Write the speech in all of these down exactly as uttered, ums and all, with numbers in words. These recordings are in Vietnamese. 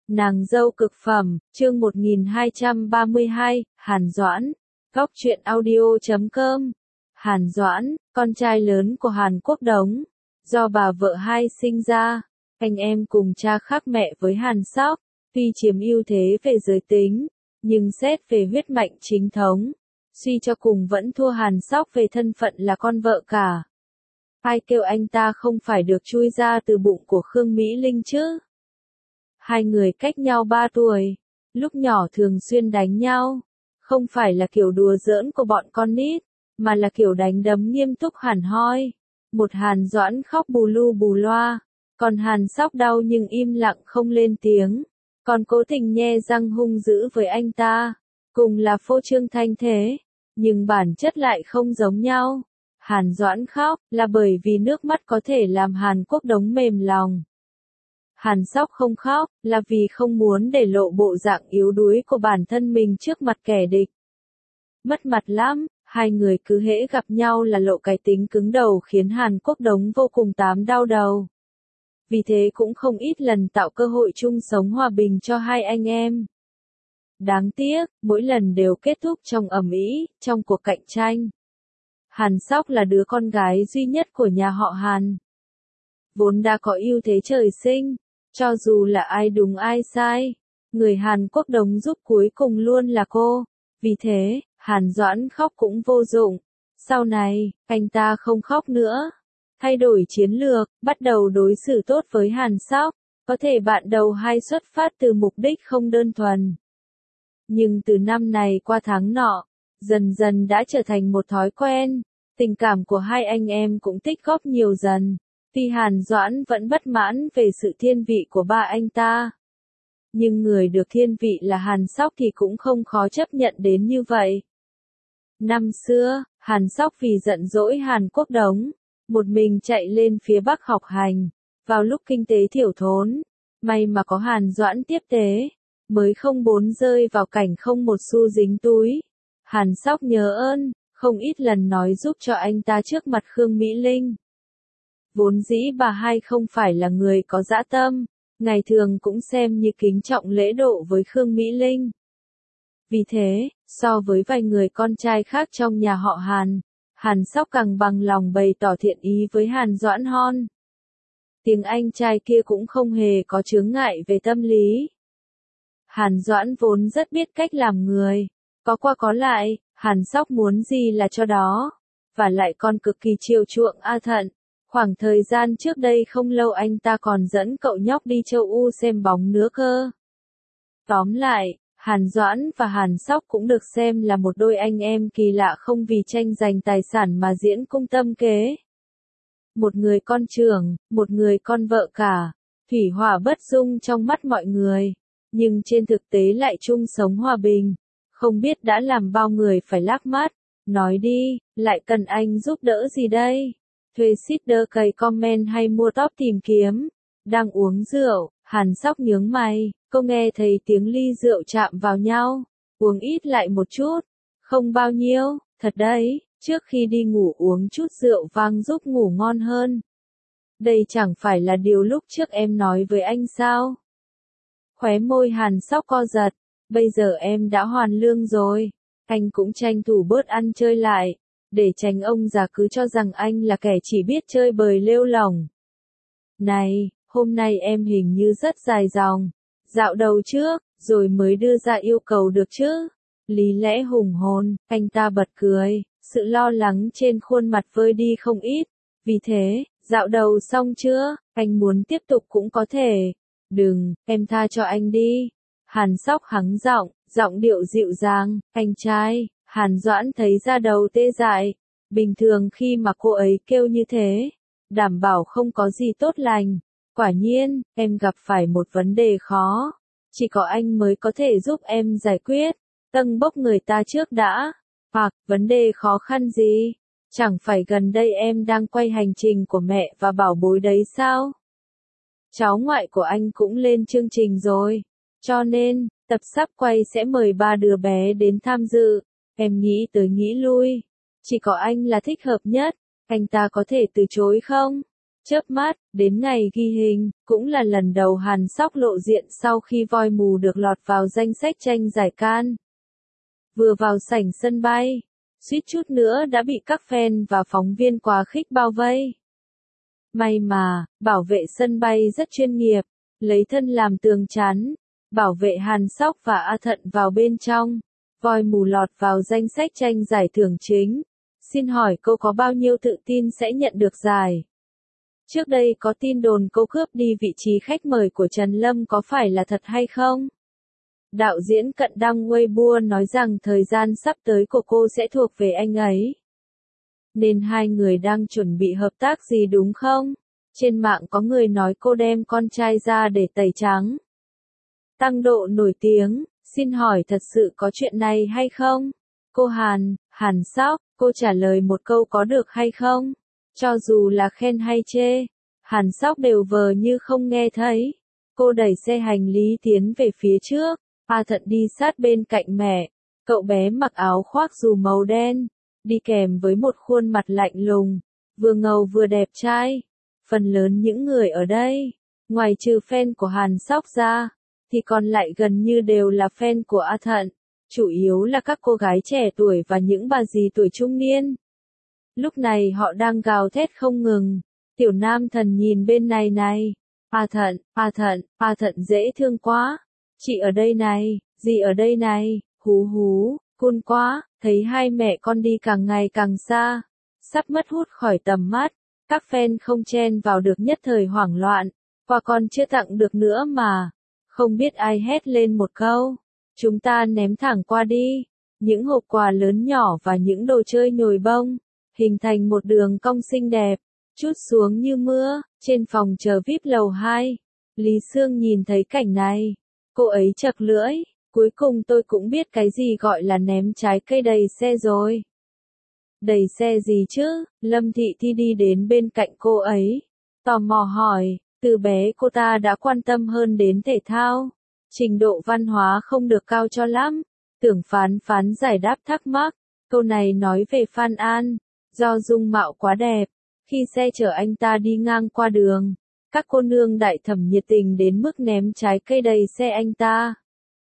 Nàng dâu cực phẩm, chương một nghìn hai trăm ba mươi hai, Hàn Doãn. Góc truyện audio chấm com. Hàn Doãn, con trai lớn của Hàn Quốc Đống, do bà vợ hai sinh ra. Anh em cùng cha khác mẹ với Hàn Sóc, tuy chiếm ưu thế về giới tính, nhưng xét về huyết mạch chính thống, suy cho cùng vẫn thua Hàn Sóc về thân phận là con vợ cả. Ai kêu anh ta không phải được chui ra từ bụng của Khương Mỹ Linh chứ? Hai người cách nhau ba tuổi, lúc nhỏ thường xuyên đánh nhau, không phải là kiểu đùa giỡn của bọn con nít, mà là kiểu đánh đấm nghiêm túc hẳn hoi. Một Hàn Doãn khóc bù lu bù loa, còn Hàn Sóc đau nhưng im lặng không lên tiếng, còn cố tình nhe răng hung dữ với anh ta. Cùng là phô trương thanh thế, nhưng bản chất lại không giống nhau. Hàn Doãn khóc là bởi vì nước mắt có thể làm Hàn Quốc Đống mềm lòng. Hàn Sóc không khóc, là vì không muốn để lộ bộ dạng yếu đuối của bản thân mình trước mặt kẻ địch. Mất mặt lắm, hai người cứ hễ gặp nhau là lộ cái tính cứng đầu khiến Hàn Quốc Đống vô cùng tám đau đầu. Vì thế cũng không ít lần tạo cơ hội chung sống hòa bình cho hai anh em. Đáng tiếc, mỗi lần đều kết thúc trong ầm ĩ, trong cuộc cạnh tranh. Hàn Sóc là đứa con gái duy nhất của nhà họ Hàn. Vốn đã có ưu thế trời sinh, cho dù là ai đúng ai sai, người Hàn Quốc Đống giúp cuối cùng luôn là cô. Vì thế, Hàn Doãn khóc cũng vô dụng. Sau này, anh ta không khóc nữa. Thay đổi chiến lược, bắt đầu đối xử tốt với Hàn Sóc. Có thể bạn đầu hay xuất phát từ mục đích không đơn thuần. Nhưng từ năm này qua tháng nọ, dần dần đã trở thành một thói quen. Tình cảm của hai anh em cũng tích góp nhiều dần. Tuy Hàn Doãn vẫn bất mãn về sự thiên vị của ba anh ta. Nhưng người được thiên vị là Hàn Sóc thì cũng không khó chấp nhận đến như vậy. Năm xưa, Hàn Sóc vì giận dỗi Hàn Quốc Đống, một mình chạy lên phía Bắc học hành. Vào lúc kinh tế thiểu thốn, may mà có Hàn Doãn tiếp tế, mới không bốn rơi vào cảnh không một xu dính túi. Hàn Sóc nhớ ơn, không ít lần nói giúp cho anh ta trước mặt Khương Mỹ Linh. Vốn dĩ bà hai không phải là người có dã tâm, ngày thường cũng xem như kính trọng lễ độ với Khương Mỹ Linh. Vì thế, so với vài người con trai khác trong nhà họ Hàn, Hàn Sóc càng bằng lòng bày tỏ thiện ý với Hàn Doãn hơn. Tiếng anh trai kia cũng không hề có chướng ngại về tâm lý. Hàn Doãn vốn rất biết cách làm người, có qua có lại, Hàn Sóc muốn gì là cho đó, và lại còn cực kỳ chiều chuộng A Thận. Khoảng thời gian trước đây không lâu anh ta còn dẫn cậu nhóc đi châu U xem bóng nữa cơ. Tóm lại, Hàn Doãn và Hàn Sóc cũng được xem là một đôi anh em kỳ lạ không vì tranh giành tài sản mà diễn cung tâm kế. Một người con trưởng, một người con vợ cả, thủy hỏa bất dung trong mắt mọi người, nhưng trên thực tế lại chung sống hòa bình, không biết đã làm bao người phải lác mắt. Nói đi, lại cần anh giúp đỡ gì đây? Thuê seeder cày comment hay mua top tìm kiếm? Đang uống rượu, Hàn Sóc nhướng mày, cô nghe thấy tiếng ly rượu chạm vào nhau. Uống ít lại một chút. Không bao nhiêu, thật đấy, trước khi đi ngủ uống chút rượu vang giúp ngủ ngon hơn. Đây chẳng phải là điều lúc trước em nói với anh sao? Khóe môi Hàn Sóc co giật, bây giờ em đã hoàn lương rồi. Anh cũng tranh thủ bớt ăn chơi lại, để tránh ông già cứ cho rằng anh là kẻ chỉ biết chơi bời lêu lỏng. Này, hôm nay em hình như rất dài dòng. Dạo đầu trước, rồi mới đưa ra yêu cầu được chứ? Lý lẽ hùng hồn, anh ta bật cười, sự lo lắng trên khuôn mặt vơi đi không ít. Vì thế, dạo đầu xong chưa? Anh muốn tiếp tục cũng có thể. Đừng, em tha cho anh đi. Hàn Sóc hắng giọng, giọng điệu dịu dàng, anh trai. Hàn Doãn thấy da đầu tê dại. Bình thường khi mà cô ấy kêu như thế, đảm bảo không có gì tốt lành. Quả nhiên, em gặp phải một vấn đề khó. Chỉ có anh mới có thể giúp em giải quyết. Tâng bốc người ta trước đã. Hoặc, vấn đề khó khăn gì? Chẳng phải gần đây em đang quay hành trình của mẹ và bảo bối đấy sao? Cháu ngoại của anh cũng lên chương trình rồi. Cho nên, tập sắp quay sẽ mời ba đứa bé đến tham dự. Em nghĩ tới nghĩ lui. Chỉ có anh là thích hợp nhất. Anh ta có thể từ chối không? Chớp mắt, đến ngày ghi hình, cũng là lần đầu Hàn Sóc lộ diện sau khi Voi Mù được lọt vào danh sách tranh giải Cannes. Vừa vào sảnh sân bay, suýt chút nữa đã bị các fan và phóng viên quá khích bao vây. May mà, bảo vệ sân bay rất chuyên nghiệp, lấy thân làm tường chắn, bảo vệ Hàn Sóc và A Thận vào bên trong. Voi Mù lọt vào danh sách tranh giải thưởng chính. Xin hỏi cô có bao nhiêu tự tin sẽ nhận được giải? Trước đây có tin đồn cô cướp đi vị trí khách mời của Trần Lâm, có phải là thật hay không? Đạo diễn Cận đăng Weibo nói rằng thời gian sắp tới của cô sẽ thuộc về anh ấy. Nên hai người đang chuẩn bị hợp tác gì đúng không? Trên mạng có người nói cô đem con trai ra để tẩy trắng. Tăng độ nổi tiếng, xin hỏi thật sự có chuyện này hay không? Cô Hàn, Hàn Sóc, cô trả lời một câu có được hay không? Cho dù là khen hay chê, Hàn Sóc đều vờ như không nghe thấy. Cô đẩy xe hành lý tiến về phía trước, A Thận đi sát bên cạnh mẹ. Cậu bé mặc áo khoác dù màu đen, đi kèm với một khuôn mặt lạnh lùng, vừa ngầu vừa đẹp trai. Phần lớn những người ở đây, ngoài trừ fan của Hàn Sóc ra, thì còn lại gần như đều là fan của A Thận, chủ yếu là các cô gái trẻ tuổi và những bà dì tuổi trung niên. Lúc này họ đang gào thét không ngừng. Tiểu nam thần nhìn bên này này. A Thận, A Thận, A Thận dễ thương quá. Chị ở đây này, dì ở đây này, hú hú, cun quá. Thấy hai mẹ con đi càng ngày càng xa, sắp mất hút khỏi tầm mắt. Các fan không chen vào được nhất thời hoảng loạn. Quà con chưa tặng được nữa mà. Không biết ai hét lên một câu. Chúng ta ném thẳng qua đi. Những hộp quà lớn nhỏ và những đồ chơi nhồi bông, hình thành một đường cong xinh đẹp, trút xuống như mưa, trên phòng chờ vi ai pi lầu hai. Lý Sương nhìn thấy cảnh này. Cô ấy chật lưỡi. Cuối cùng tôi cũng biết cái gì gọi là ném trái cây đầy xe rồi. Đầy xe gì chứ? Lâm Thị Thi đi đến bên cạnh cô ấy. Tò mò hỏi, từ bé cô ta đã quan tâm hơn đến thể thao. Trình độ văn hóa không được cao cho lắm. Tưởng Phán Phán giải đáp thắc mắc. Câu này nói về Phan An. Do dung mạo quá đẹp. Khi xe chở anh ta đi ngang qua đường, các cô nương đại thẩm nhiệt tình đến mức ném trái cây đầy xe anh ta.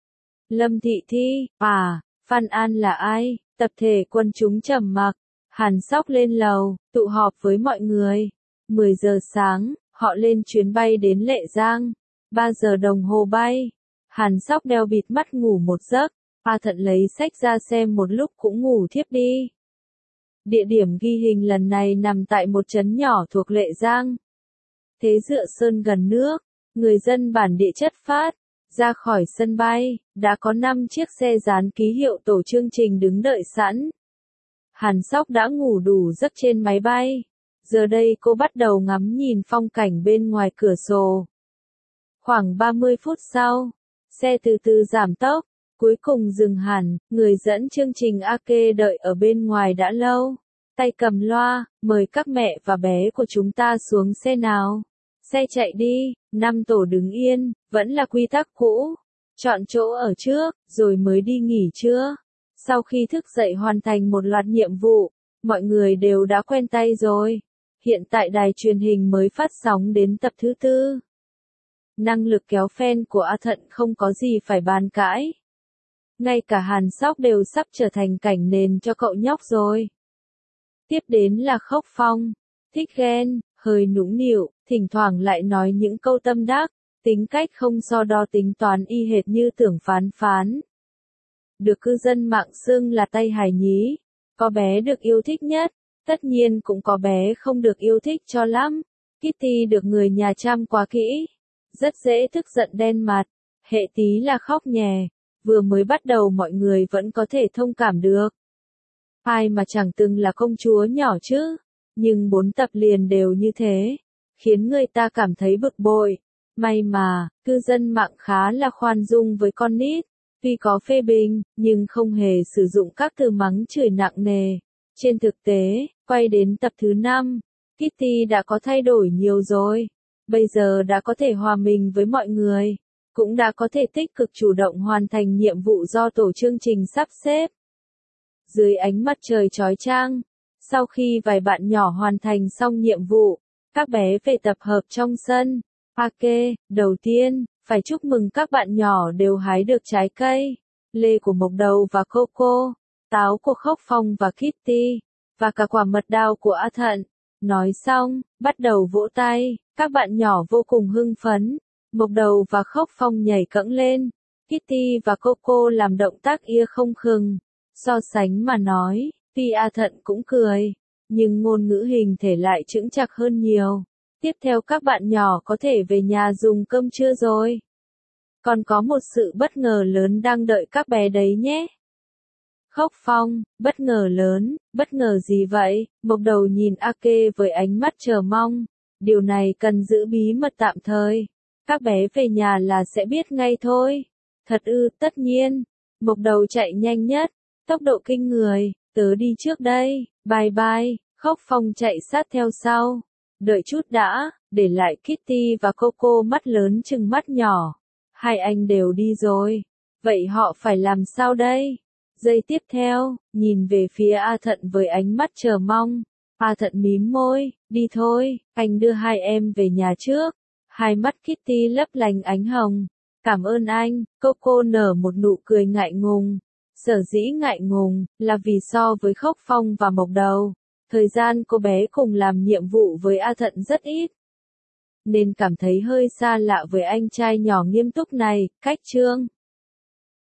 Lâm Thị Thi, à, Phan An là ai? Tập thể quân chúng trầm mặc. Hàn Sóc lên lầu, tụ họp với mọi người. mười giờ sáng, họ lên chuyến bay đến Lệ Giang. ba giờ đồng hồ bay. Hàn Sóc đeo bịt mắt ngủ một giấc. A Thận lấy sách ra xem một lúc cũng ngủ thiếp đi. Địa điểm ghi hình lần này nằm tại một trấn nhỏ thuộc Lệ Giang. Thế Dựa Sơn gần nước, người dân bản địa chất phát. Ra khỏi sân bay, đã có năm chiếc xe dán ký hiệu tổ chương trình đứng đợi sẵn. Hàn Sóc đã ngủ đủ giấc trên máy bay. Giờ đây cô bắt đầu ngắm nhìn phong cảnh bên ngoài cửa sổ. Khoảng ba mươi phút sau, xe từ từ giảm tốc, cuối cùng dừng hẳn. Người dẫn chương trình a kê đợi ở bên ngoài đã lâu. Tay cầm loa, mời các mẹ và bé của chúng ta xuống xe nào. Xe chạy đi, năm tổ đứng yên, vẫn là quy tắc cũ. Chọn chỗ ở trước, rồi mới đi nghỉ trưa. Sau khi thức dậy hoàn thành một loạt nhiệm vụ, mọi người đều đã quen tay rồi. Hiện tại đài truyền hình mới phát sóng đến tập thứ tư. Năng lực kéo fan của A Thận không có gì phải bàn cãi. Ngay cả Hàn Sóc đều sắp trở thành cảnh nền cho cậu nhóc rồi. Tiếp đến là Khốc Phong, thích ghen, hơi nũng nịu, thỉnh thoảng lại nói những câu tâm đắc, tính cách không so đo tính toán y hệt như Tưởng Phán Phán. Được cư dân mạng xưng là tay hài nhí, có bé được yêu thích nhất, tất nhiên cũng có bé không được yêu thích cho lắm. Kitty được người nhà chăm quá kỹ, rất dễ tức giận đen mặt, hệ tí là khóc nhè, vừa mới bắt đầu mọi người vẫn có thể thông cảm được. Ai mà chẳng từng là công chúa nhỏ chứ, nhưng bốn tập liền đều như thế, khiến người ta cảm thấy bực bội. May mà, cư dân mạng khá là khoan dung với con nít, tuy có phê bình, nhưng không hề sử dụng các từ mắng chửi nặng nề. Trên thực tế, quay đến tập thứ năm, Kitty đã có thay đổi nhiều rồi. Bây giờ đã có thể hòa mình với mọi người, cũng đã có thể tích cực chủ động hoàn thành nhiệm vụ do tổ chương trình sắp xếp. Dưới ánh mặt trời chói chang, sau khi vài bạn nhỏ hoàn thành xong nhiệm vụ, Các bé về tập hợp trong sân. Ok, đầu tiên, phải chúc mừng các bạn nhỏ đều hái được trái cây. Lê của Mộc Đầu và Coco, táo của Khốc Phong và Kitty, và cả quả mật đào của A Thận. Nói xong, bắt đầu vỗ tay, các bạn nhỏ vô cùng hưng phấn. Mộc Đầu và Khốc Phong nhảy cẫng lên. Kitty và Coco làm động tác ia không khừng. So sánh mà nói, tuy A Thận cũng cười, nhưng ngôn ngữ hình thể lại chững chạc hơn nhiều. Tiếp theo các bạn nhỏ có thể về nhà dùng cơm trưa rồi. Còn có một sự bất ngờ lớn đang đợi các bé đấy nhé. Khốc Phong, bất ngờ lớn, bất ngờ gì vậy? Mộc Đầu nhìn Ake với ánh mắt chờ mong. Điều này cần giữ bí mật tạm thời. Các bé về nhà là sẽ biết ngay thôi. Thật ư, tất nhiên. Mộc Đầu chạy nhanh nhất, tốc độ kinh người, tớ đi trước đây, bye bye. Khốc Phong chạy sát theo sau. Đợi chút đã, để lại Kitty và Coco mắt lớn chừng mắt nhỏ. Hai anh đều đi rồi. Vậy họ phải làm sao đây? Giây tiếp theo, nhìn về phía A Thận với ánh mắt chờ mong. A Thận mím môi, đi thôi, anh đưa hai em về nhà trước. Hai mắt Kitty lấp lánh ánh hồng. Cảm ơn anh, Coco nở một nụ cười ngại ngùng. Sở dĩ ngại ngùng, là vì so với Khốc Phong và Mộc Đầu, thời gian cô bé cùng làm nhiệm vụ với A Thận rất ít. Nên cảm thấy hơi xa lạ với anh trai nhỏ nghiêm túc này, cách chương.